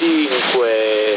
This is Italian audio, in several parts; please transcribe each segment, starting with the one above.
2005,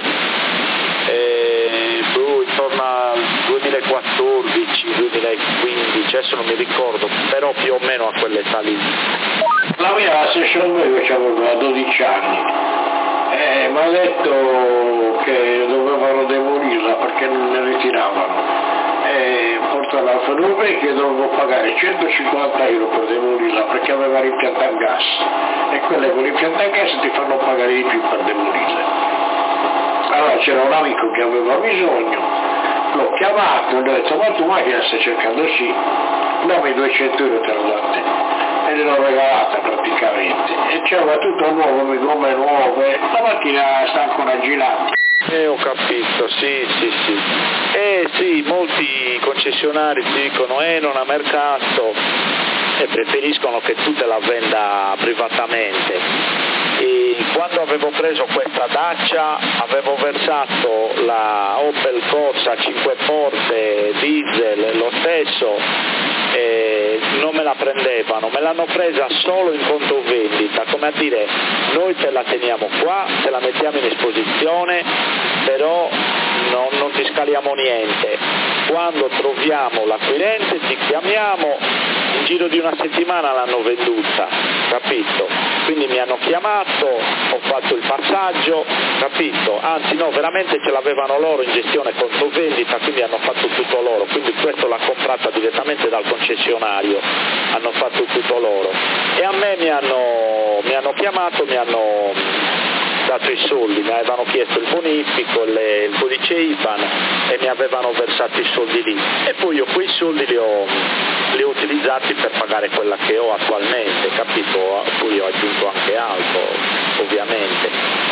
intorno al 2014, 2015, adesso non mi ricordo, però più o meno a quell'età lì. La mia session medio c'aveva 12 anni e mi ha detto che dovevano demolirla perché non ne ritiravano. E portano al Fenove che dovevo pagare 150 euro per demolirla perché aveva l'impianto a gas e quelle con l'impianto a gas ti fanno pagare di più per demolirle. Allora c'era un amico che aveva bisogno, l'ho chiamato e gli ho detto: ma tu macchina stai cercando? Sì, dammi 200 euro te l'ho date e gliel'ho regalata praticamente e c'era tutto nuovo, gomme nuove, la macchina sta ancora girando. Ho capito, sì. Sì, molti concessionari ti dicono non ha mercato e preferiscono che tu te la venda privatamente. E quando avevo preso questa Dacia avevo versato la Opel Corsa 5 porte diesel lo stesso, non me la prendevano, me l'hanno presa solo in conto vendita, come a dire: noi te la teniamo qua, te la mettiamo in esposizione, però non ti scaliamo niente, quando troviamo l'acquirente ti chiamiamo, in giro di una settimana l'hanno venduta, capito? Quindi mi hanno chiamato, ho fatto il passaggio, capito? Anzi no, veramente ce l'avevano loro in gestione conto vendita, quindi hanno fatto tutto loro, quindi questo l'ha comprata direttamente dal concessionario, hanno fatto tutto loro e a me mi hanno chiamato, mi hanno dato i soldi, mi avevano chiesto il bonifico, il codice IBAN e mi avevano versato i soldi lì e poi io quei soldi li ho utilizzati per pagare quella che ho attualmente, capito? Poi ho aggiunto anche altro ovviamente,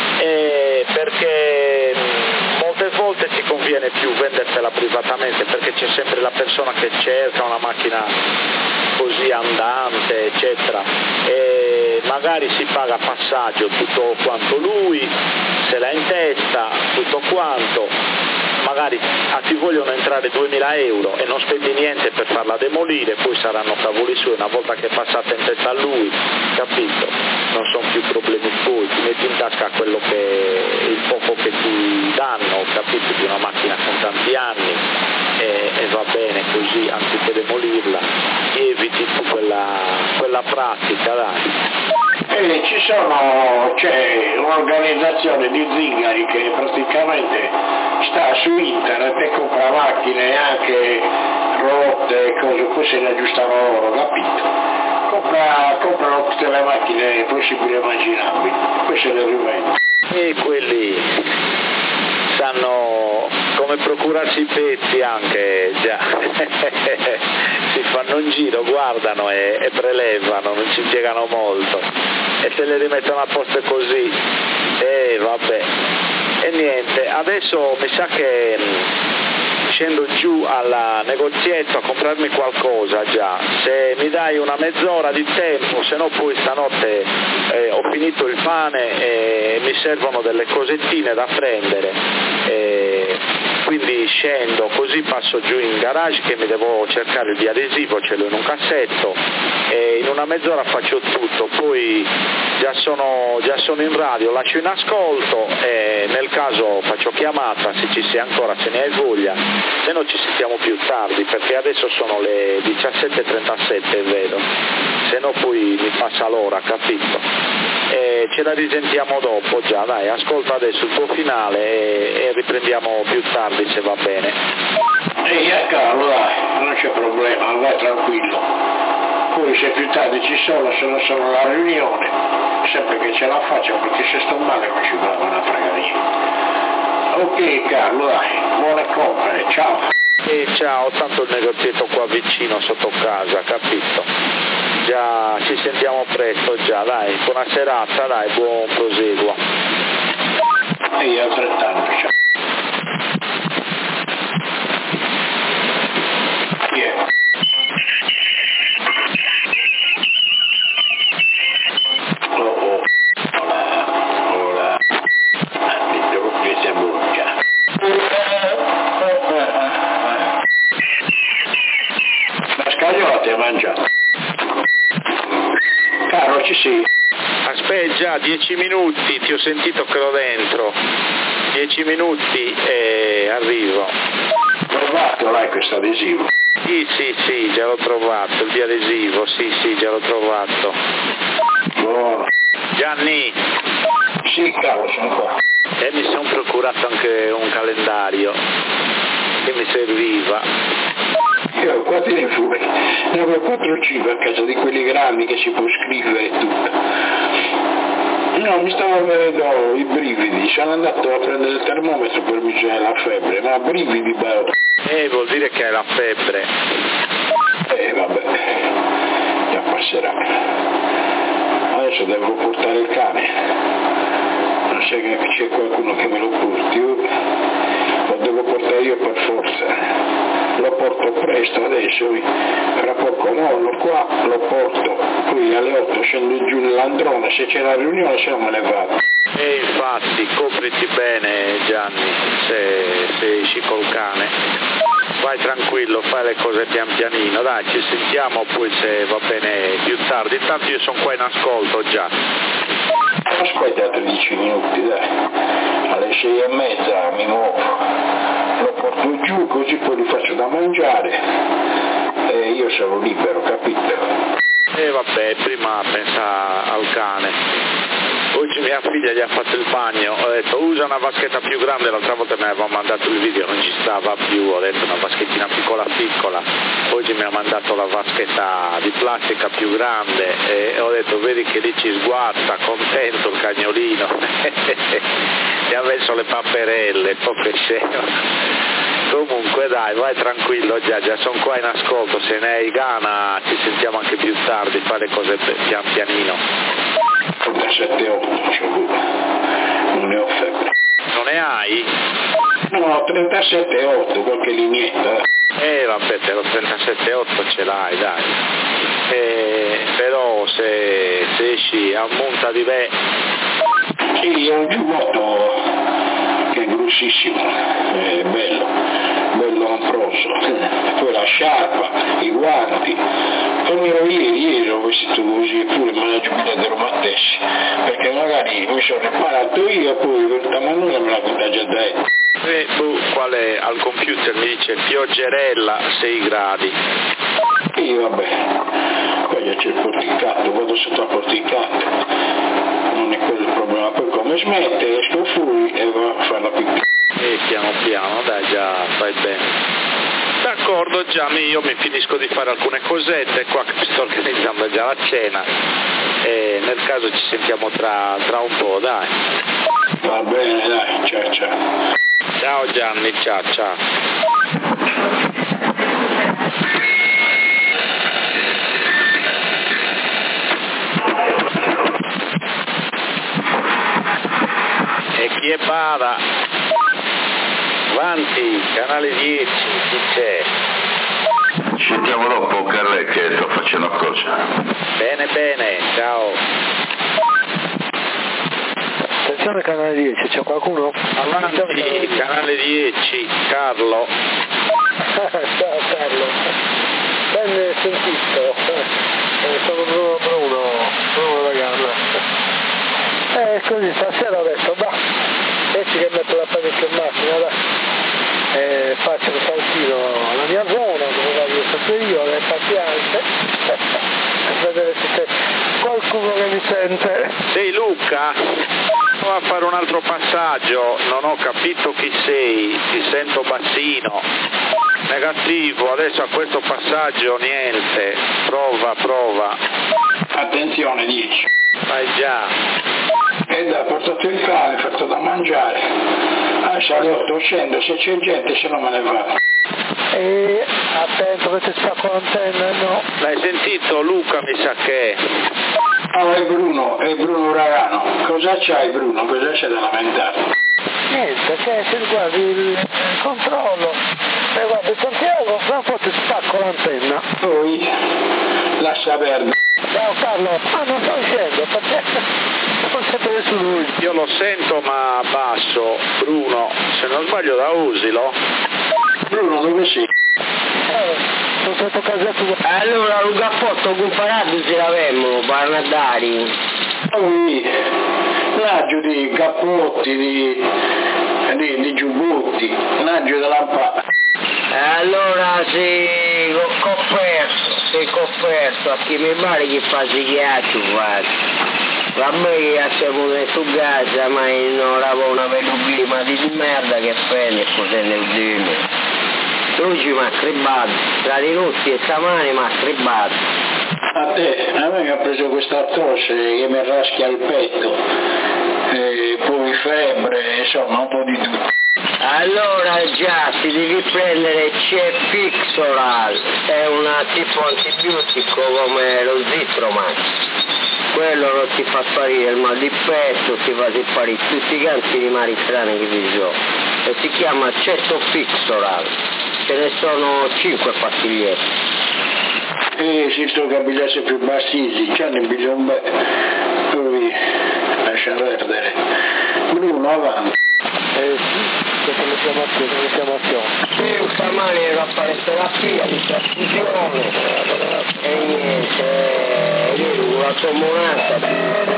perché molte volte ti conviene più vendersela privatamente perché c'è sempre la persona che cerca una macchina così andante eccetera e magari si paga passaggio tutto quanto lui, se l'ha in testa tutto quanto, magari ti vogliono entrare 2000 euro e non spendi niente per farla demolire, poi saranno cavoli suoi una volta che è passata in testa a lui, capito? Non sono più problemi tuoi, ti metti in tasca quello che il poco che ti danno, capito? Di una macchina con tanti anni e va bene così, anziché demolirla, eviti tu quella pratica, dai. C'è un'organizzazione di zingari che praticamente sta su internet e compra macchine anche rotte, cose, poi se le aggiustano loro, capito? Comprano tutte le macchine possibili e immaginabili, poi se le rivendono. E quelli sanno come procurarsi i pezzi anche, già. Si fanno un giro, guardano e prelevano, non ci impiegano molto e se le rimettono a posto così, vabbè. E niente, adesso mi sa che scendo giù al negozietto a comprarmi qualcosa già, se mi dai una mezz'ora di tempo, se no poi stanotte ho finito il pane e mi servono delle cosettine da prendere, quindi scendo, così passo giù in garage che mi devo cercare il biadesivo, ce l'ho in un cassetto e in una mezz'ora faccio tutto, poi già sono in radio, lascio in ascolto e nel caso faccio chiamata se ci sei ancora, se ne hai voglia, se no ci sentiamo più tardi perché adesso sono le 17:37 vedo, se no poi mi passa l'ora, capito? E ce la risentiamo dopo già, dai, ascolta adesso il tuo finale e riprendiamo più tardi se va bene. Ehi Carlo, dai, non c'è problema, vai tranquillo. Poi se più tardi ci sono, se non sono alla riunione, sempre che ce la faccio perché se sto male non ci va una fregaria. Ok Carlo, dai, buone compere, ciao. E ciao, tanto il negozietto qua vicino sotto casa, capito? Già, ci sentiamo presto già, dai, buona serata, dai, buon proseguo. E altrettanto, ciao. Yeah. Oh, hola. Mi devo che si abbraccia. La scagliola ti ha mangiato. Caro, ci sei? Aspetta, 10 minuti, ti ho sentito che ero dentro. 10 minuti e arrivo. Trovato, l'hai questo adesivo? Sì, già l'ho trovato, il biadesivo, sì, già l'ho trovato. Buono. Gianni. Sì, cavolo, sono qua. E mi sono procurato anche un calendario che mi serviva. Io ho qua telefoni, ne avevo 4 o 5 a casa di quelli grandi che si può scrivere e tutto. No, mi stavo venendo i brividi, sono andato a prendere il termometro per misurare la febbre, ma brividi bello. Vuol dire che hai la febbre. Vabbè, già passerà. Adesso devo portare il cane. Non so che c'è qualcuno che me lo porti, lo devo portare io per forza. Lo porto presto adesso, fra poco mollo qua, lo porto, poi alle 8 scendo giù nell'androne, se c'è la riunione se no me ne vado. Infatti, copriti bene Gianni, se esci col cane. Vai tranquillo, fai le cose pian pianino, dai, ci sentiamo poi se va bene più tardi. Intanto io sono qua in ascolto già. Aspetta 13 minuti, dai, alle 6:30 mi muovo. Lo porto giù così poi gli faccio da mangiare e io sono libero, capito? Vabbè, prima pensa al cane. Oggi mia figlia gli ha fatto il bagno, ho detto usa una vaschetta più grande, l'altra volta mi aveva mandato il video, non ci stava più, ho detto una vaschettina piccola, oggi mi ha mandato la vaschetta di plastica più grande e ho detto vedi che lì ci sguazza, contento il cagnolino, gli ha messo le papperelle, poche scemo. Comunque dai, vai tranquillo, già sono qua in ascolto, se ne hai gana ci sentiamo anche più tardi, fai le cose pian pianino. 37,8 c'ho pure, non ne ho febbre. Non ne hai? No, 37,8, qualche lineetta. Vabbè, te lo 37,8 ce l'hai, dai. Però se esci a monta di me... Sì, è un giubbotto che è grossissimo, è bello amproso, poi la sciarpa, i guanti. Come ero ieri ho vestito così eppure me la giubilata ero Mattessi, perché magari mi sono riparato io e poi questa manuela me la contagia da quale al computer mi dice pioggerella 6 gradi. Sì, vabbè, poi c'è il porticato, vado sotto al porticato, non è quello il problema, poi come smette esco fuori e va a fare la pipì. Piano, dai, già fai bene. D'accordo Gianni, io mi finisco di fare alcune cosette qua che sto organizzando già la cena e nel caso ci sentiamo tra un po', dai. Va bene, dai, ciao. Ciao Gianni, ciao. E chi è Pada? Avanti, canale 10, chi c'è? Ci sentiamo dopo Carle che sto facendo cosa. Bene, ciao. Attenzione canale 10, c'è qualcuno? Avanti, canale 10, Carlo. Ciao Carlo. Ben sentito. Sono Bruno da Galla. Così stasera ho detto, invece che metto la parecchia in macchina, faccio un saltino alla mia zona, dove vado sempre io, le pazienze, per vedere se c'è qualcuno che mi sente. Sei Luca? Provo a fare un altro passaggio, non ho capito chi sei, ti sento bassino. Negativo, adesso a questo passaggio niente, prova. Attenzione, 10. Vai già. Dai, portato il cane, fatto da mangiare. Alle 8 scendo, se c'è gente se no me ne vado. Attento che ti spacco l'antenna, no? L'hai sentito Luca, mi sa che è. È Bruno Uragano. Cosa c'hai Bruno? Cosa c'è da lamentare? Niente, che se guardi il controllo. Guarda Santiago, fra un po' ti spacco l'antenna. Poi lascia perdere. Ciao Carlo, non sto uscendo, perché non sapere su lui. Io lo sento ma basso, Bruno, se non sbaglio da Usilo. Bruno, dove sei? Sono stato a casa tua. Allora, Luca Fotto, comparato se l'avemmo, Barnardari. Poi naggio di cappotti, di giubbotti, naggio della lampada. Allora sei conferto, a chi mi pare che fa ghiaccio va bene che siamo su casa, ma non avevo una pellucina di merda che prende e cos'è nel dime. Oggi mi ha crebato, tra di notti e stamani mi ha crebato. A me mi ha preso questa tosse che mi raschia il petto, poi febbre, insomma un po' di tutto. Allora già ti devi prendere Cefixoral, è un tipo antibiotico come lo Zitromax. Quello non ti fa sparire il mal di petto, ti fa sparire tutti i canti di mari strani che vi sono. E si chiama Cefixoral, ce ne sono 5 pastigliette. Si sto capillesse più bassi, già ne bisogna poi lascia perdere. Bruno avanti. Questa è l'infiammazione. Sì, stamani ero a fare terapia di trasfusione e niente, ieri con la sommonanza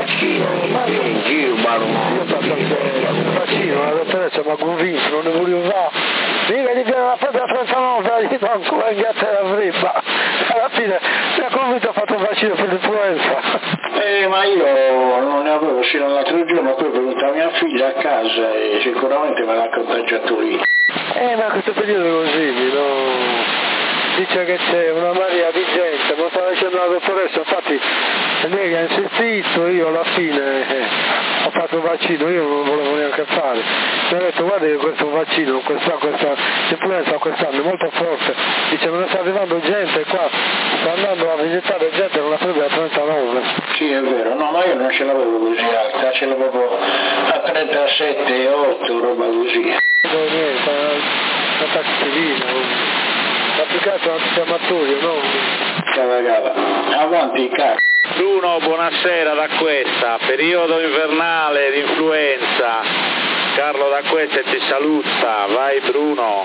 in giro, Io ho fatto il vaccino, la dottoressa mi ha convinto, non ne volevo fare. Mica gli viene la febbre a 39, gli do ancora in gatta la frippa. Alla fine mi ha convinto, ha fatto il vaccino per l'influenza. Ma io non ne avevo fino all'altro giorno, poi è venuta mia figlia a casa e sicuramente me l'ha contagiato lì. Ma questo periodo è così, no? Dice che c'è una marea di gente, me lo stava dicendo la dottoressa, infatti lei ha insistito, io alla fine ho fatto il vaccino, io non volevo neanche fare. Mi ha detto guarda che questo vaccino, questa influenza quest'anno è molto forte, dice me ne sta arrivando gente qua, sta andando a visitare gente con la febbre a 39. Sì è vero, no ma io non ce l'avevo così alta, ce l'avevo a 37,8, roba così. No niente, una taxilina. Applicato antinfiammatorio, no? Cavagava. Avanti, caro. Bruno, buonasera da questa, periodo invernale di influenza. Carlo da questa ti saluta, vai Bruno.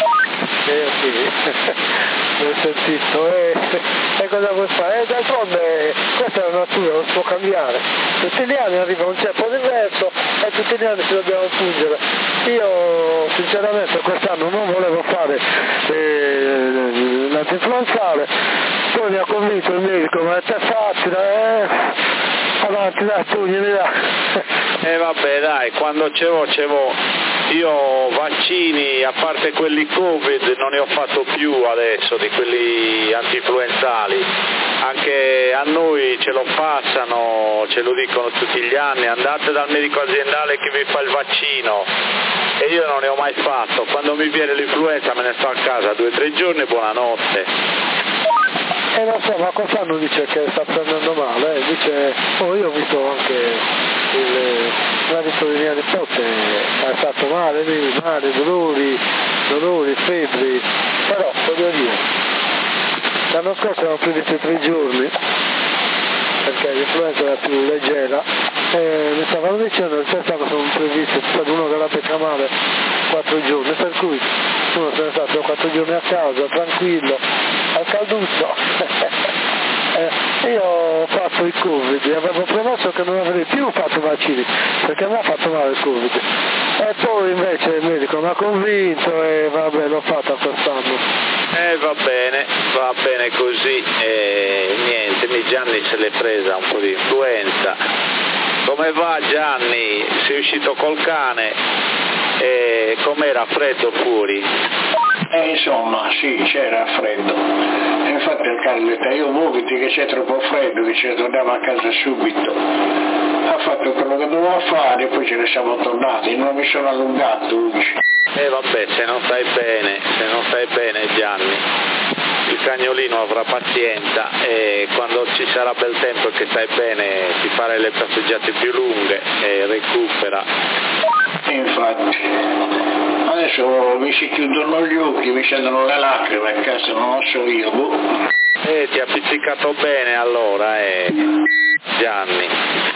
Sì, l'ho sentito, e cosa vuoi fare? D'altronde questa è la natura, non si può cambiare. Tutti gli anni arriva un ceppo diverso e tutti gli anni ci dobbiamo fungere. Io sinceramente quest'anno non volevo fare l'antinfluenzale, poi mi ha convinto il medico, ma è facile, avanti dai, tu glieli dai. Vabbè dai, quando c'avevo io vaccini, a parte quelli Covid, non ne ho fatto più adesso di quelli antinfluenzali. Anche a noi ce lo passano, ce lo dicono tutti gli anni, andate dal medico aziendale che vi fa il vaccino. E io non ne ho mai fatto, quando mi viene l'influenza me ne sto a casa 2 o 3 giorni e buonanotte. Non so, ma quest'anno dice che sta prendendo male, dice, io ho visto anche l'ha visto di mia nipote, è stato male, dolori, febbri, però voglio dire, l'anno scorso erano previsti 3 giorni, perché l'influenza era più leggera, e mi stavano dicendo che quest'anno sono previsti per uno che la becca male 4 giorni, per cui uno se ne è stato 4 giorni a casa, tranquillo, al calduzzo. Io ho fatto il Covid e avevo promesso che non avrei più fatto vaccini perché mi ha fatto male il Covid e poi invece il medico mi ha convinto e vabbè, l'ho fatta quest'anno. Va bene così, niente, Gianni se l'è presa un po' di influenza. Come va Gianni? Sei uscito col cane? Com'era freddo fuori? Insomma, sì, c'era freddo. E infatti il cane ha detto, io muoviti che c'è troppo freddo, dice torniamo a casa subito. Ha fatto quello che doveva fare e poi ce ne siamo tornati, non mi sono allungato oggi. Vabbè, se non stai bene Gianni, il cagnolino avrà pazienza e quando ci sarà bel tempo e che stai bene ti farai le passeggiate più lunghe e recupera. Infatti, adesso mi si chiudono gli occhi, mi scendono le lacrime, a casa non lo so io, ti ha pizzicato bene allora, Gianni.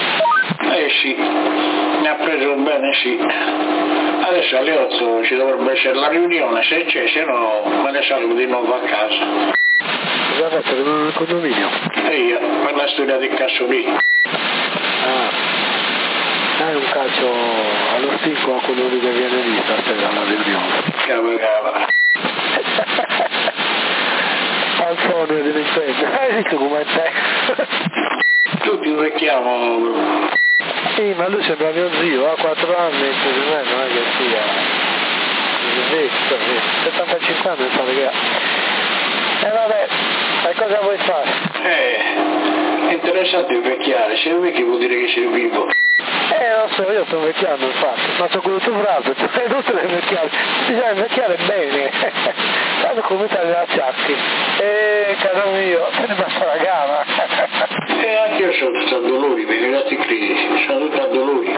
Sì, mi ha preso bene, sì. Adesso alle 8 ci dovrebbe essere la riunione, se c'è, se no me ne salgo di nuovo a casa. Cosa ha fatto? Rimanere nel condominio? Io, per la storia del caso lì. Dai un calcio allo stinco a quello che viene lì stasera alla riunione. Cava. Antonio di Nintendo, hai visto come te? Tutti invecchiamo. Sì, ma lui sembra mio zio, ha 4 anni, per me non è che sia. 75 anni pare che ha. E vabbè, e cosa vuoi fare? È interessante invecchiare, se vecchi vuol dire che sei vivo. Non so, io sto invecchiando infatti, ma sono quello tu bravo, è inutile invecchiare, bisogna invecchiare bene, tanto cominciare le acciacchi, caro mio, te ne basta la gara. E anche io sono tutto a dolori, perché i ragazzi critici, sono tutto a dolori.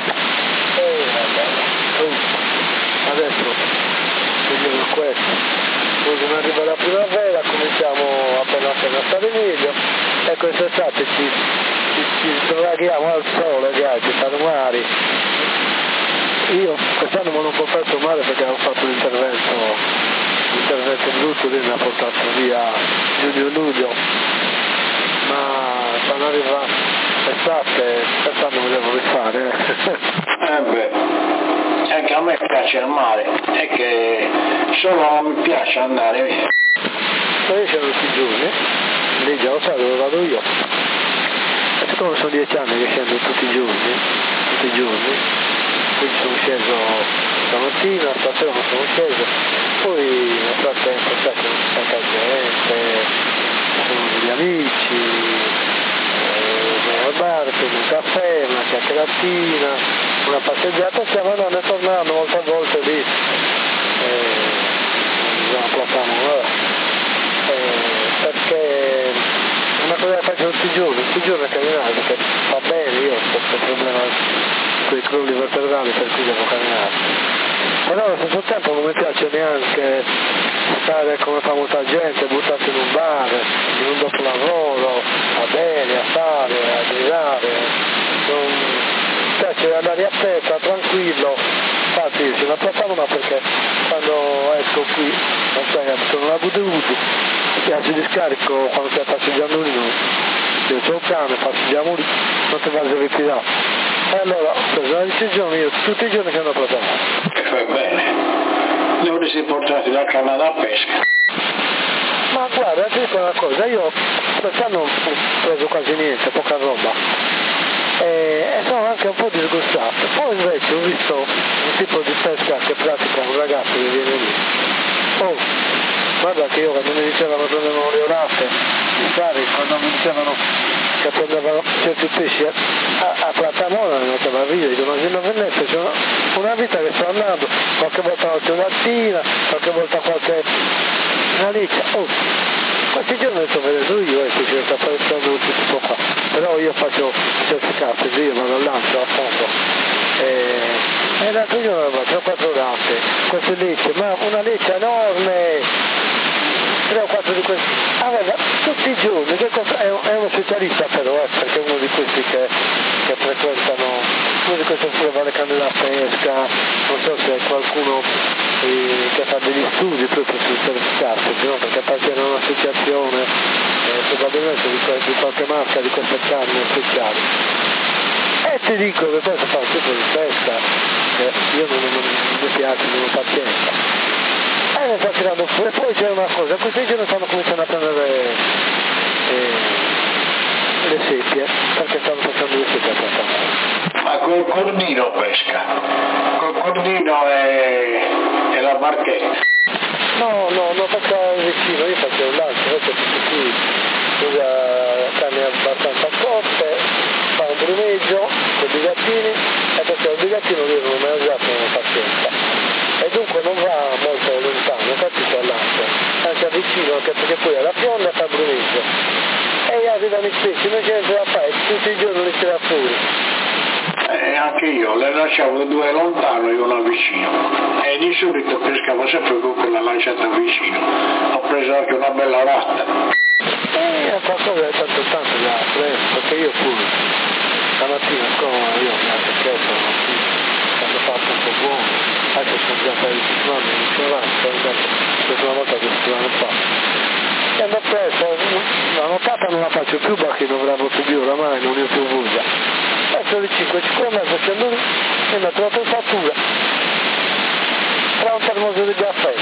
Adesso, vediamo questo. Poi non arriva la primavera, cominciamo appena a stare meglio e quest'estate ci sdraghiamo al sole, ci fanno mari. Io quest'anno me l'ho portato male perché avevo fatto l'intervento brutto, lì mi ha portato via giugno-luglio, ma quando arriva l'estate quest'anno me devo rifare. Anche a me piace il mare, è che solo non mi piace andare via. Io c'ero tutti i giorni, lì già lo sai dove vado io. E siccome sono 10 anni che scendo tutti i giorni, quindi sono sceso stamattina, stasera non sono sceso, poi nel frattempo c'è tanta gente, sono degli amici, al bar, un caffè, una chiacchieratina, una passeggiata, stiamo andando e tornando molte volte lì, non platano, perché una cosa che faccio tutti i giorni è camminare, perché va bene, io ho questo problema con i crolli vertebrali per cui devo camminare. Però allo stesso tempo non mi piace neanche stare come fa molta gente, buttarsi in un bar, in un dopo lavoro, a bere, a fare, a girare. Non mi piace andare a testa, tranquillo. Infatti sono a Platano perché quando esco qui, non so, sono una budevuto, mi piace di scarico quando stai passeggiando lì, io c'ho un cane, passeggiamo lì, non ti vas a ritirare. E allora ho preso la decisione io tutti i giorni che ando a Platano. E fai bene. Dovresti portarti la canna da pesca. Ma guarda, ti dico una cosa, io quest'anno ho preso quasi niente, poca roba. E sono anche un po' disgustato. Poi invece ho visto un tipo di pesca che pratica un ragazzo che viene lì. Oh, guarda che io quando mi dicevano prendevano le orate, i fari, quando mi dicevano che prendevano certi pesci a Platanona mi metteva a ridere, dico, ma se non venisse c'è una vita che sto andando, qualche volta la mattina, qualche volta una leccia, questi giorni lo sto vedendo io, che ci sta pensando tutto qua, però io faccio certi cazzi, io vado al lancio a fondo, e l'altro giorno avevo 3-4 orate, queste lecce, ma una leccia enorme, 3 o 4 di questi, aveva tutti i giorni, è uno specialista però, perché è uno di questi che frequentano, uno di questi pure va alle canne da pesca, non so se è qualcuno che fa degli studi proprio sul certificarsi, no? Perché appartiene a un'associazione, probabilmente di qualche marca di queste carni speciali. E ti dico che questo fa un tipo di pesca, io non mi piace, non ho pazienza. Mi sta tirando fuori, poi c'è una cosa, questi giorni stanno cominciando a prendere le seppie, perché stanno facendo le seppie a Platano. Ma col cordino pesca, col cordino e la barchetta. No, pesca vicino, io faccio il lancio, invece qui usa canne abbastanza cotte, fa un brumeggio con i bigattini, e perché il bigattino io non ho mai usato una pazienza. E dunque non va molto lontano, capito, all'acqua, anche vicino, anche perché poi alla fionda fa brumeggio. E arrivano i pesci, noi gente la fai, tutti i giorni li tira fuori. Anche io, le lasciavo 2 lontano e una vicino. E di solito pescavo sempre con quella lanciata vicino. Ho preso anche una bella ratta. Qualcosa è tanto da presto, perché io pure, stamattina io mi ho preso la mattina, quando fa un po' buono. Adesso sono già per il nonno in ignoranza, una volta che settimana fa. E hanno preso, la notata non la faccio più perché non avrò più oramai, non io più voglia. solo 5 metri cellulari e metto la temperatura tra un termoso di caffè.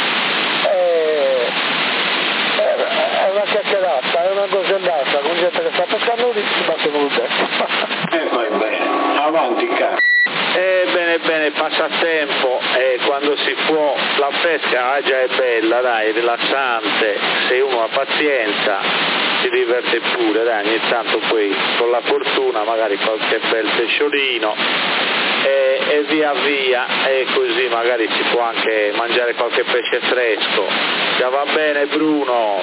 È una chiacchierata, è una cosa andata, con gente che sta pescando lì si batte molto. E poi bene, avanti caro. Bene, passatempo, quando si può, la pesca già è bella, dai, rilassante, se uno ha pazienza si diverte pure, dai, ogni tanto poi con la fortuna magari qualche bel pesciolino e via via, e così magari si può anche mangiare qualche pesce fresco. Già va bene Bruno?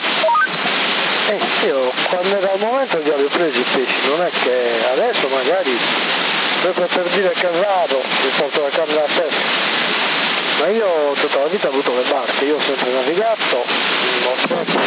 Io quando era il momento già li ho presi i pesci, non è che adesso magari proprio per dire che è raro mi porto la canna a pesca, ma io tutta la vita ho avuto le barche, io ho sempre navigato, ho sempre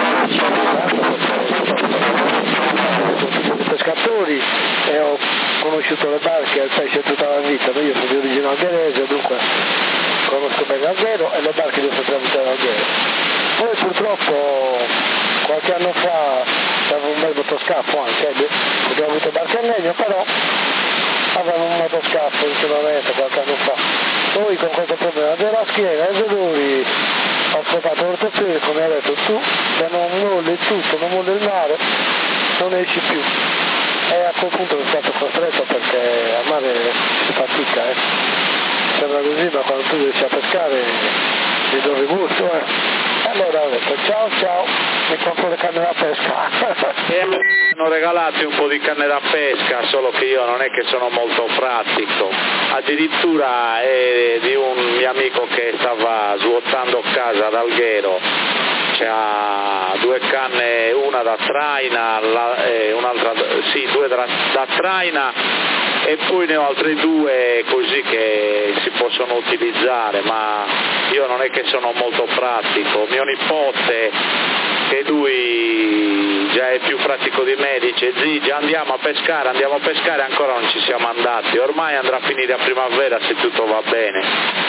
pescatori e ho conosciuto le barche e il pesce tutta la vita, io sono di origine algherese, dunque conosco bene l'alghero e le barche le ho sempre avute l'alghero. Poi purtroppo qualche anno fa avevo un bel motoscafo anche, abbiamo avuto barche a legno, però avevo un motoscafo ultimamente qualche anno fa. Poi con questo problema della schiena e dei dolori ho scopato l'ortopedico, come ha detto tu, se non molli tutto, non molli il mare, non esci più. E a quel punto sono stato costretto perché a mare si fatica, sembra così, ma quando tu riesci a pescare ti do gusto, Allora ho detto ciao, mi compro le canne da pesca. Hanno regalati un po' di canne da pesca, solo che io non è che sono molto pratico. Addirittura di un mio amico che stava svuotando casa ad Alghero, c'ha 2 canne, una da traina, un'altra, sì, 2 da traina, e poi ne ho altre 2 così che si possono utilizzare, ma io non è che sono molto pratico. Mio nipote, che lui già è più pratico di me, dice Zigi andiamo a pescare, ancora non ci siamo andati, ormai andrà a finire a primavera se tutto va bene.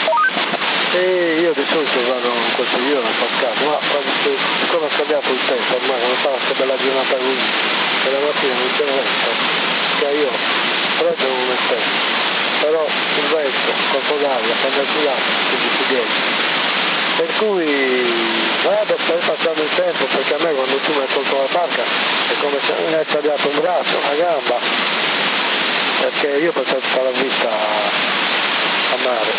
E io di solito vado in quel periodo a pescare, ma siccome è cambiato il tempo, ormai quando fa questa bella giornata così, che la mattina non c'è vento, che io freddo non è tempo, però il vento, colpo d'aria, quando è girato, quindi si ghiaccia. Per cui vado poi passando il tempo, perché a me quando tu mi hai tolto la barca è come se mi hai tagliato un braccio, una gamba, perché io ho passato tutta la vita a mare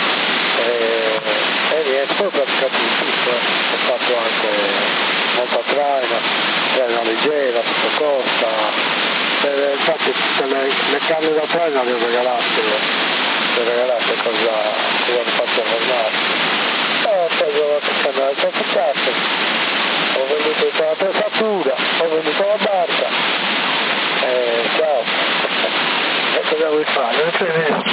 e niente, poi ho praticato di tutto, ho fatto anche molta traina leggera, sottocosta, infatti le canne da traina le ho regalate cosa hanno fatto a formare. Ho preso la canna da pescato, ho venduto tutta la attrezzatura, ho venduto la barca, ciao, e cosa vuoi fare?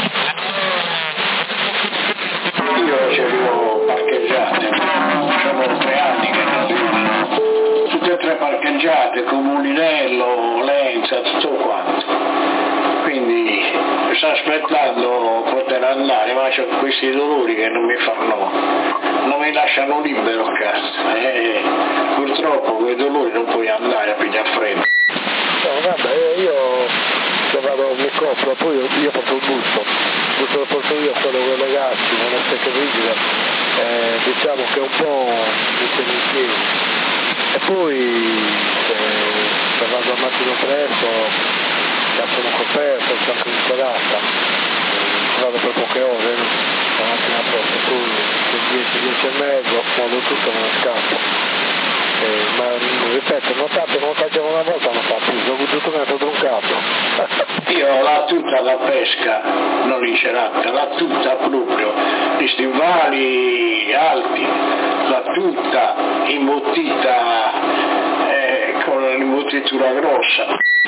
Io ce li ho parcheggiate, sono 3 anni che non uso, tutte e 3 parcheggiate, con Mulinello, Lenza, tutto quanto, quindi sto aspettando poter andare, ma c'ho questi dolori che non mi lasciano libero, cazzo, purtroppo con i dolori non puoi andare a pigliare freddo. No, vabbè, io vado, mi copro, poi io porto il busto lo porto io, quello con i ragazzi, non è secca rigida, diciamo che un po' mi tiene in piedi. E poi se vado al mattino presto, già sono coperto, sono anche in serata, vado per poche ore, la mattina presto, poi 10 e mezzo, modo tutto, me ne scappo. Ma ripeto, non facciamo una volta, non fa più, ho avuto un altro capo. Io la tuta da pesca, non in serata, la tuta proprio, gli stivali alti, la tuta imbottita con l'imbottitura grossa.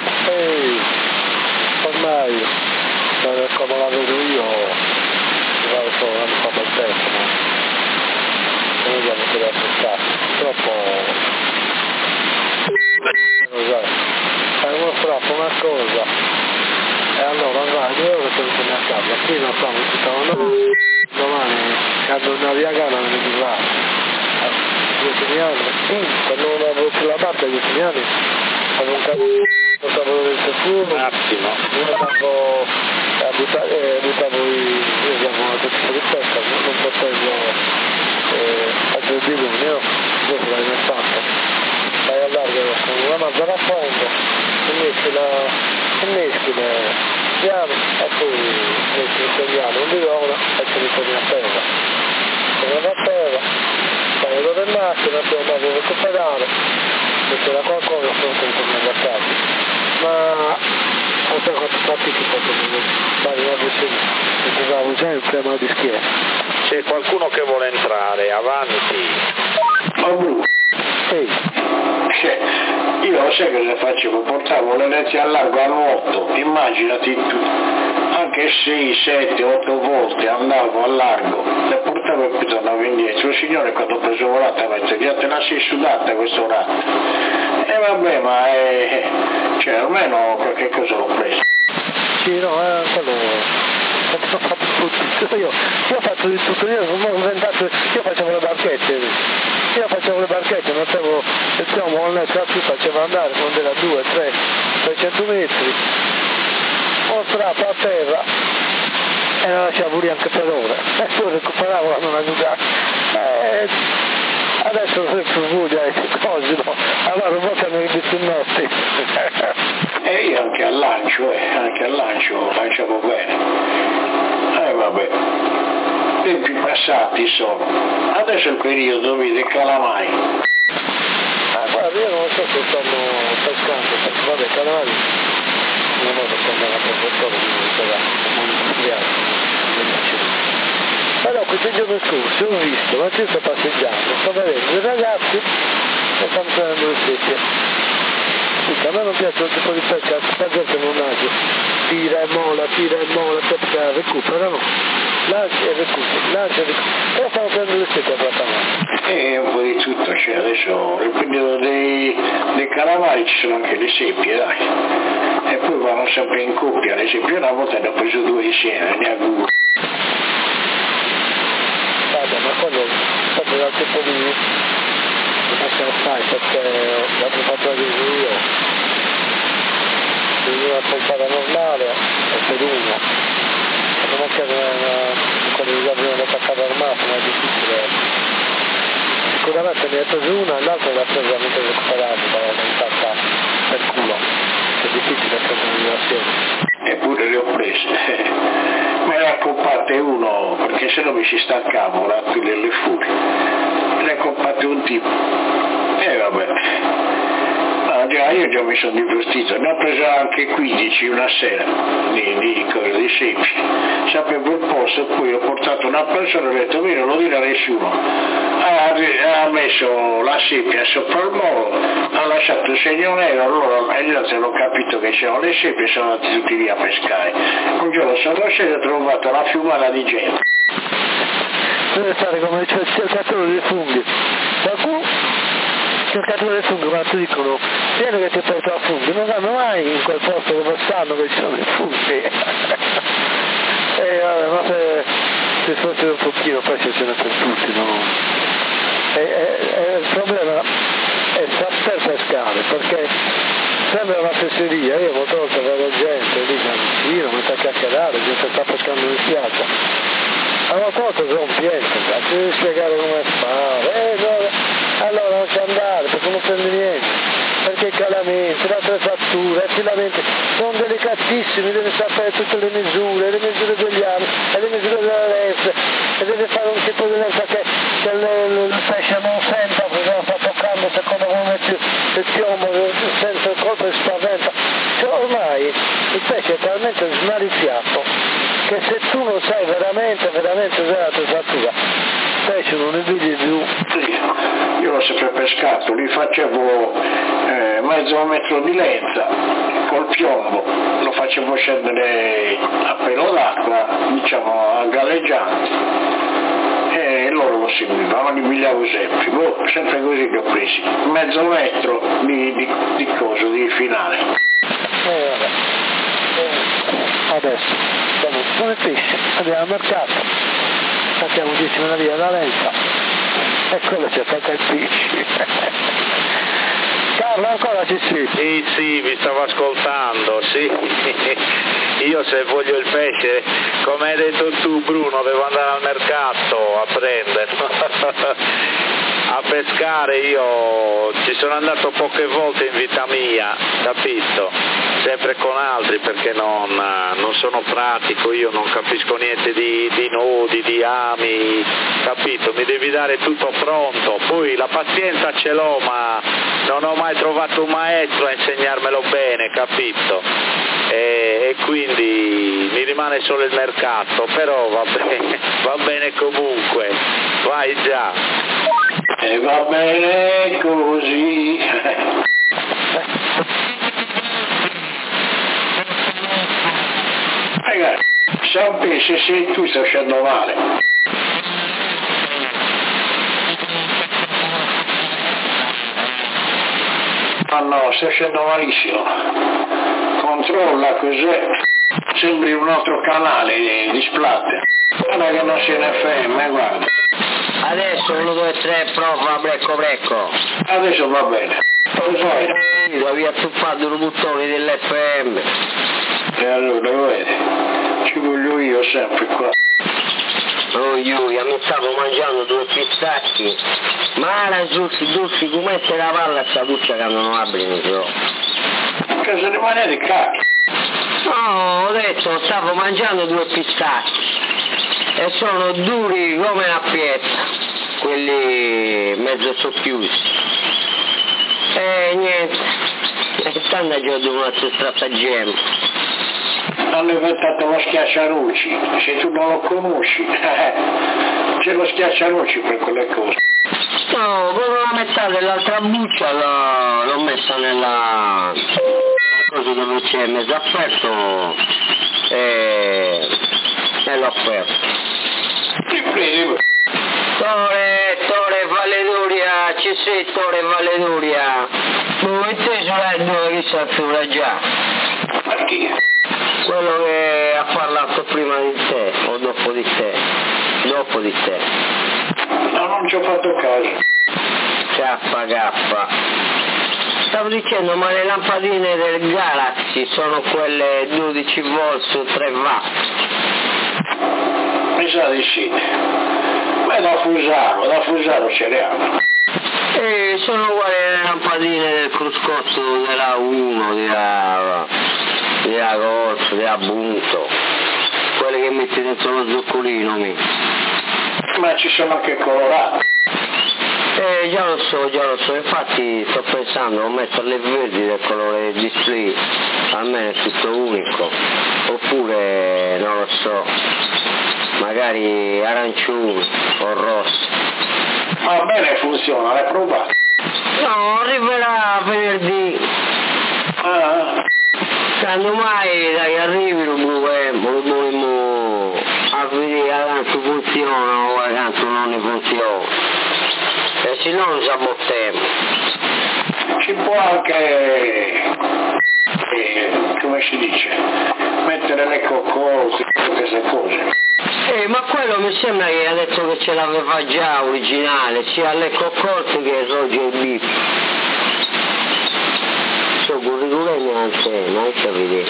Ormai, come la vedo io, vado solo un po' per tempo, non vediamo che da pescare, purtroppo fai uno strappo, una cosa, e allora vai 2 euro per tornare a casa, qui non stiamo tutta domani quando una via gana non mi va, 10 anni, quando non avevo più la barca 10 anni, avevo un cazzo portavo del fumo, un attimo. buttavo tutte le pesca, non potevo fare il bisogno, dopo l'hai mai fatto. Vai a largo con una mazzara a fondo, meschi piano e poi meschi il tagliano, un bidone e ci ritorni a terra. Torniamo a terra, fai le loro macchine, abbiamo andato a recuperare, se c'era qualcosa poi torniamo a casa. Ma ho fatto fatiche perché fare una vicina, mi trovavo sempre mal di schiena. C'è qualcuno che vuole entrare, avanti. Ehi. Io sai cosa facevo? Portavo le reti a largo a nuoto, immaginati tu, anche 6, 7, 8 volte andavo a largo, le portavo e poi tornavo indietro. Il signore quando ho preso volata mi ha detto, già te la sei sudata questo ratto. E vabbè, ma cioè almeno qualche cosa l'ho preso. Sì, no, quello ho fatto tutto. Io ho fatto di tutto, io facevo le barchette. Io facevo le barchette, mettevo il piombo al netto più, facevo andare quando era 200, 300 metri, ho strappo a terra e la lasciavo lì anche per ore e poi recuperavo la non aiutare. Adesso se voglia e cose, no? Allora un po' mi visto in notte. E io anche al lancio lanciavo bene. Vabbè. Tempi passati sono. Adesso è il periodo dei calamai. Guarda, io non so se stanno pescando, perché vabbè, calamari non ho detto andare a professore, quindi sarà un industriale. Però questi giorni scorsi ho visto, ma io sto passeggiando, sto vedendo i ragazzi che stanno prendendo le specie. A me non piace il tipo di pesca, la gente non nasce, tira e mola, perché recuperano, lancia e recupera, però stanno prendendo le specie a praticamente. E un po' di tutto, cioè adesso nel periodo dei calamari ci sono anche le seppie, dai, e poi vanno sempre in coppia, le seppie una volta ne ho preso 2 insieme, ne auguro. Vabbè, ma quello proprio dal tipo di lasciamo stare, perché l'ho fatto io. Una pompata normale e per uno. Non è che quello di avremo l'attaccato armato, ma è difficile. Sicuramente ne hai preso una e l'altra l'ha presa veramente recuperata, l'ha montata per culo. È difficile prendere assieme. Eppure le ho prese. Me ne ha compatte uno, perché se no mi si staccavo la pile e le furie. Me ne ha compatte un tipo. E vabbè. Io già mi sono divertito, ne ho preso anche 15 una sera di seppie, sapevo il posto, poi ho portato una persona e ho detto non lo dire a nessuno, ha messo la seppia sopra il molo, ha lasciato il segno nero, allora gli altri hanno capito che c'erano le seppie e sono andati tutti via a pescare. Un giorno sono sceso e ho trovato una fiumana di gente. Deve stare come il cercatore dei funghi. Cercatore dei funghi, quando ti dicono vieni che ti porto a funghi, non vanno mai in quel posto dove sanno che ci sono i funghi. Vabbè, ma se fosse un pochino poi ce n'è per tutti, no? Il problema è saper pescare, perché sembra una fesseria. Io molte volte vedo gente lì in giro, metà a chiacchierare, gente sta pescando in spiaggia. A volte sono pieni, ti devi spiegare come fare, allora non c'è andare perché non prendi niente, perché i calamenti, le attrezzature, i filamenti sono delicatissimi, devi sapere tutte le misure degli armi e le misure della lenza, e devi fare un tipo di lenza che il pesce non senta perché lo sta toccando, secondo come metti il piombo senza il colpo e spaventa. Cioè, ormai il pesce è talmente smaliziato che se tu non sai veramente usare l'attrezzatura, pesce non ne vedi più. Io ho sempre pescato, li facevo mezzo metro di lenza col piombo, lo facevo scendere a pelo d'acqua, diciamo a galleggianti, e loro lo seguivano, li pigliavo sempre così che ho presi, mezzo metro di coso, di finale. Vabbè. Adesso siamo come pesce, andiamo al mercato, facciamo 10 meraviglie alla lenza e quello c'è tocca il pesce. parla ancora sì. Sì, mi stavo ascoltando, sì. Io se voglio il pesce, come hai detto tu Bruno, devo andare al mercato a prenderlo. A pescare io ci sono andato poche volte in vita mia, capito? Sempre con altri perché non sono pratico, io non capisco niente di nodi, di ami, capito? Mi devi dare tutto pronto, poi la pazienza ce l'ho ma non ho mai trovato un maestro a insegnarmelo bene, capito? E quindi mi rimane solo il mercato, però va bene comunque, vai già. E va bene così. Ragazzi, sappi se sei tu stai uscendo male. No, stai uscendo malissimo. Controlla cos'è. Sembri un altro canale di splatter. Guarda che non sia in FM, guarda. Adesso 1, 2, 3, prova, brecco. Adesso va bene. Lo sai? Io avevo attuffato i bottoni dell'FM. E allora, vedi, ci voglio io sempre qua. Oh, io mi stavo mangiando 2 pistacchi. Ma era dulci, come se la palla sta cuccia che non aprono però. Che se rimane di cacchio. No, ho detto, stavo mangiando 2 pistacchi. E sono duri come una pietra, quelli mezzo socchiusi. E niente, stanno già un altro stratagemma. Hanno inventato lo schiacciarucci, se tu non lo conosci, c'è lo schiacciarucci per quelle cose. No, proprio la metà dell'altra buccia l'ho messa nella cosa dove c'è mezzo aperto e l'ho aperto. Tore Valeduria, ci sei Tore Valeduria? Ma te sulla dove che si affigura già? Ma chi? Quello che ha parlato prima di te o dopo di te? Dopo di te. No, non ci ho fatto caso. Gaffa. Stavo dicendo, ma le lampadine del Galaxy sono quelle 12 volt su 3 watt? Mi sa di sì. Ma da Fusaro ce le hanno. Sono uguali alle lampadine del cruscotto della 1, della Golf, della Bunto, quelle che metti dentro lo zoccolino Ma ci sono anche colorate. Già lo so, infatti sto pensando a metterle verdi del colore display, almeno è tutto unico, oppure non lo so, magari arancioni o rossi. Va bene, funziona, l'hai provato? No, arriverà venerdì. Quando mai dai arrivi lo vogliamo a vedere quanto funziona o quanto non ne funziona. E se no non sabottiamo. Ci può anche, come si dice, mettere le coccose, tutte queste cose. Ma quello mi sembra che ha detto che ce l'aveva già originale, sia alle coccotte che Roger Bip. So, curriculum neanche, non c'è vedere.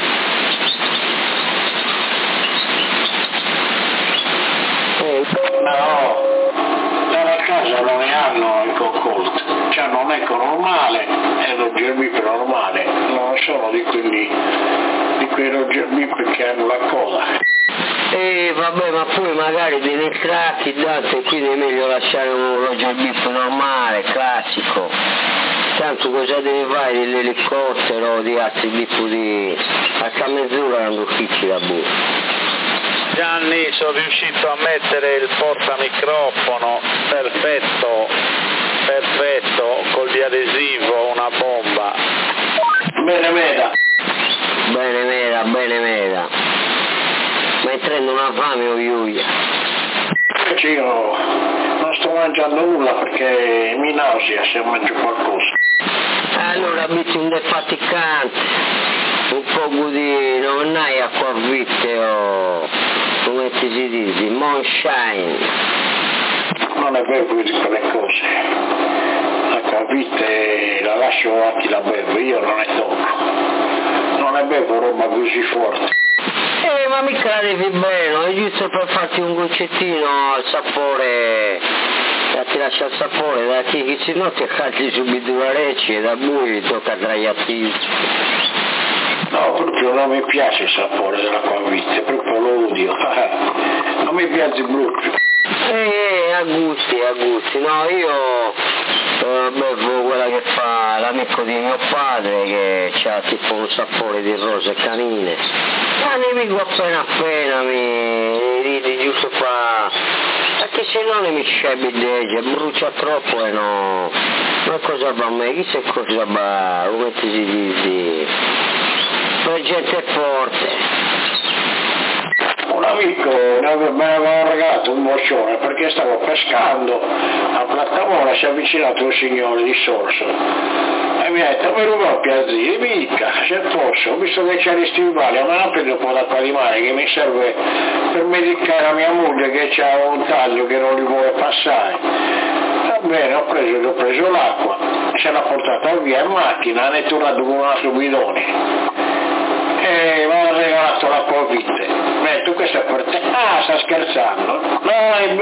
No, da casa non ne hanno i coccotte, hanno un eco normale e Roger Bip normale, non sono di quei Roger Bip che hanno la coda. Vabbè, ma poi magari dei crack date, quindi è meglio lasciare un Roger Bip normale, classico. Tanto cosa devi fare dell'elicottero o di altri tipi di... a mezz'ora non uscirci da buca. Gianni, sono riuscito a mettere il portamicrofono, perfetto, col diadesivo, una bomba. Bene meda. Ma entrando una fame o Iuia? Io non sto mangiando nulla perché mi nausea se mangio qualcosa. Allora metti un defaticante, un po' di... non hai acquavite o... come si dice? Moonshine. Non è vero di quelle cose. vitte la lascio a chi la beve, io non ne tocco, non ne bevo roba così forte. Ma mica la devi bene, è giusto per farti un goccettino al sapore, ti lascia il sapore, da che se no ti calci subito la recce e da buio tocca traiarti. No, proprio non mi piace il sapore dell'acquavite, proprio lo odio, non mi piace proprio. A gusti, no, io bevo quella che fa l'amico di mio padre che ha tipo un sapore di rose canine. Ma ne bevo appena mi ridi giusto qua, perché se no ne mi scebideggia, brucia troppo e no, ma cosa va a me, chissà cosa va, come ti si dice, per gente forte. Un amico mi aveva regalato un boccione perché stavo pescando a Plattamora, si è avvicinato un signore di Sorso e mi ha detto mi ruba piazzire, mica se posso, visto che c'è gli stivali, ma non prendo un po' d'acqua di mare che mi serve per medicare a mia moglie che ha un taglio che non li vuole passare. Va bene, ho preso l'acqua, se l'ha portata via in macchina, ne è tornato con un altro bidone e mi ha regalato l'acquavite. Mi ha detto questa è per te. Ah, sta scherzando? No,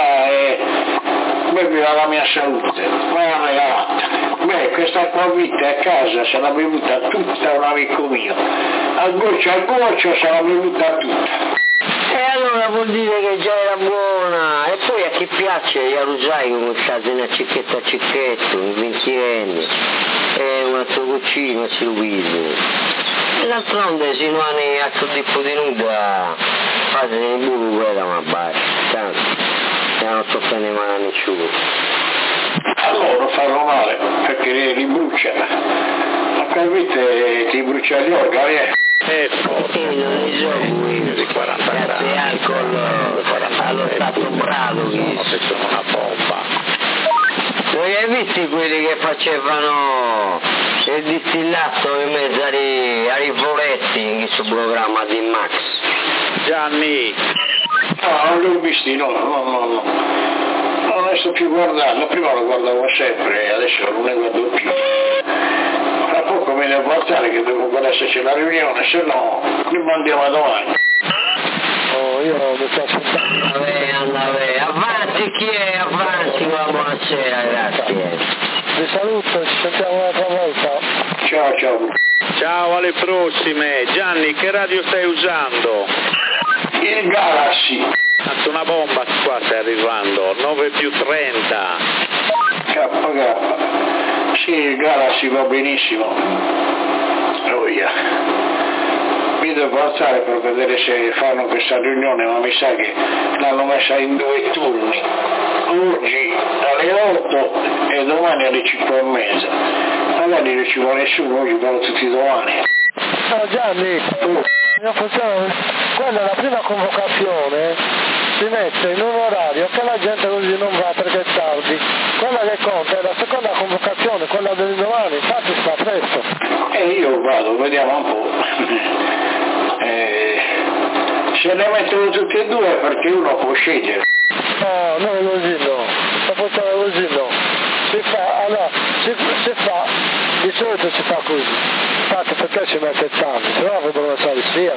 bevila la mia salute, me l'ha regalata. Beh, questa acquavite a casa se l'ha bevuta tutta un amico mio, a goccio se l'ha bevuta tutta. E allora vuol dire che già era buona, e poi a chi piace gli arusai come casa una cicchetta a cicchetto, un 20 anni, e un altro cucino a Silvino. E d'altronde se non hanno altro tipo di nuda, fate il buru quella ma basta, tanto, e non toccano le mani a nessuno. A loro fanno male, perché li brucia, ma capite ti brucia gli organi, forse. Non ne so, di 40 gradi, alcol allo stato brado che sono una bomba. Non hai visto quelli che facevano il distillato in mezzo ai foretti in questo programma di Max? Gianni! No, non li ho visti, no. Non ne sto più guardando, prima lo guardavo sempre, adesso non ne guardo più. Tra poco mi devo alzare che devo guardare se c'è la riunione, se no li mandiamo a domani. Oh, io mi sto aspettando. Avanti chi è? Avanti, buonasera, grazie. Vi saluto, ci sentiamo un'altra volta. Ciao. Ciao, alle prossime. Gianni, che radio stai usando? Il Galaxy. Tanto una bomba qua stai arrivando, 9+30. KK. Sì, il Galaxy va benissimo. Oh yeah. Mi devo alzare per vedere se fanno questa riunione, ma mi sa che l'hanno messa in 2 turni. Oggi alle 8 e domani alle 5:30. Magari non ci vuole nessuno, oggi vanno tutti domani. No Gianni, quella è la prima convocazione, si mette in un orario che la gente così non va perché è tardi. Quella che conta è la seconda convocazione, quella del domani, infatti sta presto. E io vado, vediamo un po'. Se ne mettono tutti e due perché uno può scegliere. No, non così no, la portata così no. Si fa, allora, si fa, di solito si fa così. Infatti perché ci mette tanto, se no avrebbero messo la sia,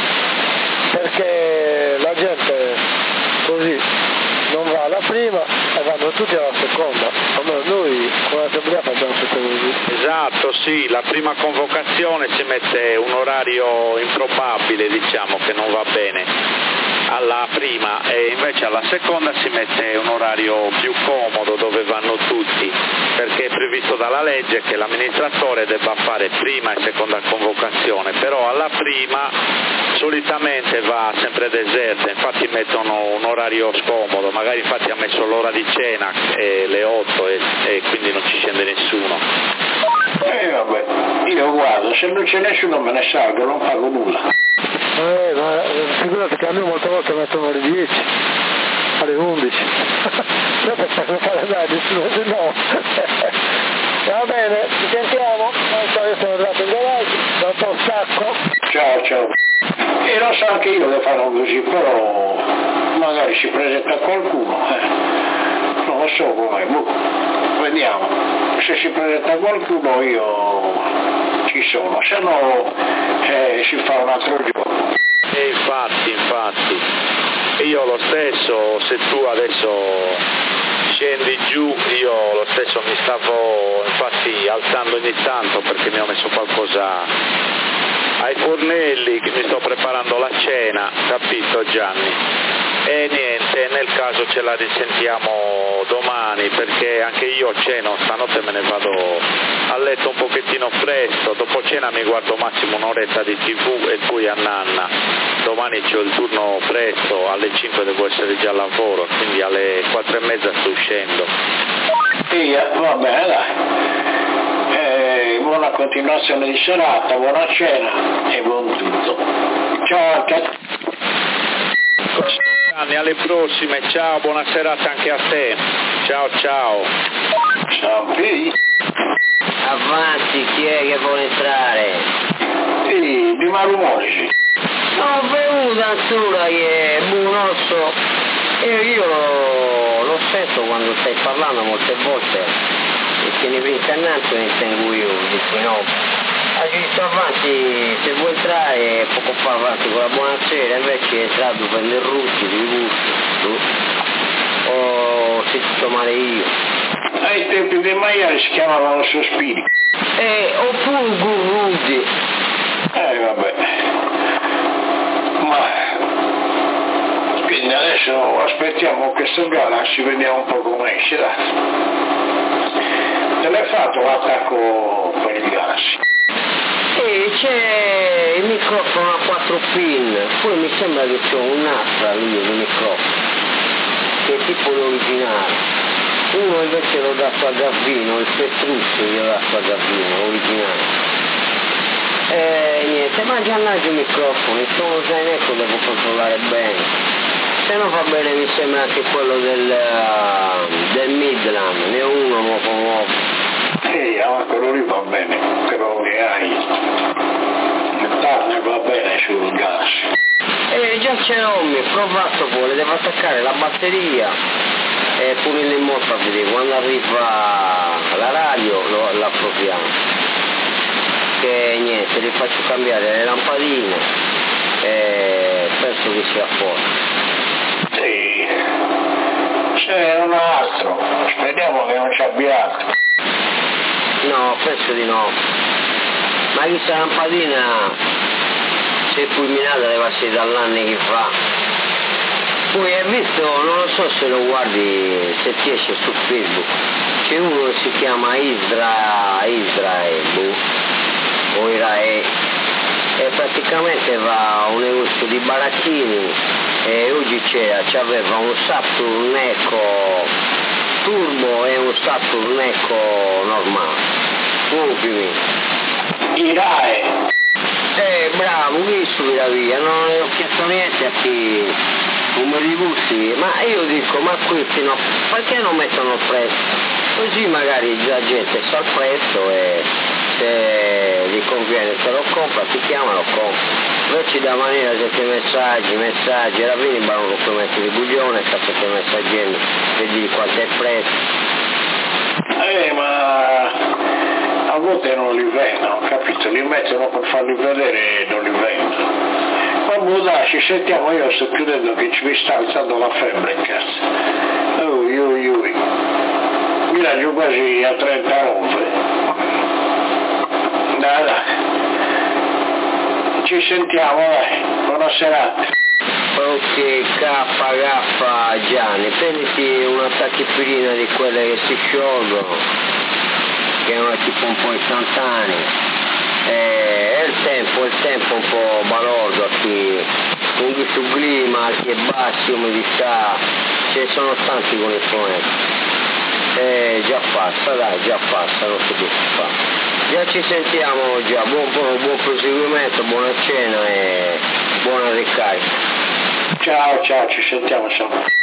perché la gente così non va alla prima e vanno tutti alla seconda. Allora noi con l'assemblea facciamo sempre così. Esatto, sì, la prima convocazione si mette un orario improbabile, diciamo, che non va bene alla prima, e invece alla seconda si mette un orario più comodo dove vanno tutti, perché è previsto dalla legge che l'amministratore debba fare prima e seconda convocazione, però alla prima solitamente va sempre deserta, infatti mettono un orario scomodo, magari infatti ha messo l'ora di cena le 8 e quindi non ci scende nessuno. Vabbè, io guardo, se non c'è nessuno me ne salgo, non pago nulla. Ma figurati che a me molte volte mettono alle 10, alle 11. Io pensavo fare andare nessuno, no. Va bene, ci sentiamo. Io sono arrivato in garage, da un po' stacco. Ciao. E lo so anche io che fanno così, però magari ci presenta qualcuno. Non lo so come, vediamo, se si presenta qualcuno io ci sono, se no si fa un altro giorno. Infatti, io lo stesso, se tu adesso scendi giù, io lo stesso mi stavo infatti alzando ogni tanto perché mi ho messo qualcosa ai fornelli, che mi sto preparando la cena, capito Gianni? E niente, nel caso ce la risentiamo domani, perché anche io ceno, stanotte me ne vado a letto un pochettino presto, dopo cena mi guardo massimo un'oretta di TV e poi a nanna. Domani c'ho il turno presto, alle 5 devo essere già al lavoro, quindi alle 4:30 sto uscendo. Sì, va bene, dai. Buona continuazione di serata, buona cena e buon tutto. Ciao. Alle prossime, ciao, buona serata anche a te. Ciao. Ciao. Avanti, chi è che vuole entrare? Sì, di Marumonici. Ho venuto ancora che è buonosso e io lo sento quando stai parlando molte volte e che ne incarnato ne tengo io, dico no. Agito avanti, se vuoi entrare poco fa avanti con la buonasera, invece è entrato per il rutti di gusto, ho sentito male io. Ai tempi dei maiali si chiamavano sospiri. Oppure gurruti. Vabbè. Ma quindi adesso aspettiamo questo Galaxy, vediamo un po' come esce. Te l'hai fatto l'attacco per il Galaxy? C'è il microfono a 4 pin, poi mi sembra che c'è un'altra lì di microfono, che è tipo l'originale. Uno invece l'ho dato a Gavino, il Petrucci io l'ho dato a Gavino, originale. Niente, ma già il microfono, il suono zainetto devo controllare bene. Se no va bene mi sembra anche quello del Midland, ne ho uno nuovo. Sì, quello lì va bene, quello che hai. Il partner va bene sul gas. Già ce l'ho, mi ho provato pure, devo attaccare la batteria e pure il remote a vedere, quando arriva la radio la proviamo. Che niente, li faccio cambiare le lampadine e penso che sia fuori. Sì, c'è un altro, speriamo che non ci abbia altro. No, penso di no. Ma questa lampadina si è fulminata le passi dall'anno che fa. Poi hai visto, non lo so se lo guardi, se ti esce su Facebook, c'è uno che si chiama Israel o Irae, e praticamente va a un negozio di baracchini e oggi c'aveva un Saturn Echo turbo e un Saturn Echo normale. Irae. Bravo, qui subito via, non ho chiesto niente a chi come li bussi, ma io dico, ma questi no, perché non mettono il prezzo? Così magari la gente sa il prezzo e se gli conviene se lo compra, ti chiama lo compra. Invece da maniera sette messaggi, alla fine vanno con quei metti di buglione, sta sette messaggiando, vedi quanto è il prezzo. Ma a volte non li vendono, capito? Li mettono per farli vedere e non li vendono. Quando dai, ci sentiamo, io sto chiudendo che ci mi sta alzando la febbre in casa. Mi la giù quasi a 39. Dai. Ci sentiamo, dai. Buona serata. Ok, K Gianni, prenditi una tachipirina di quelle che si sciolgono, che è una tipo un po' istantanea. È il tempo un po' balordo qui, con questo clima, alti e bassi, umidità, ce ne sono tanti con il fumetto. Già passa, non si può fare. Già ci sentiamo già, buon proseguimento, buona cena e buona ricarica. Ciao, ci sentiamo.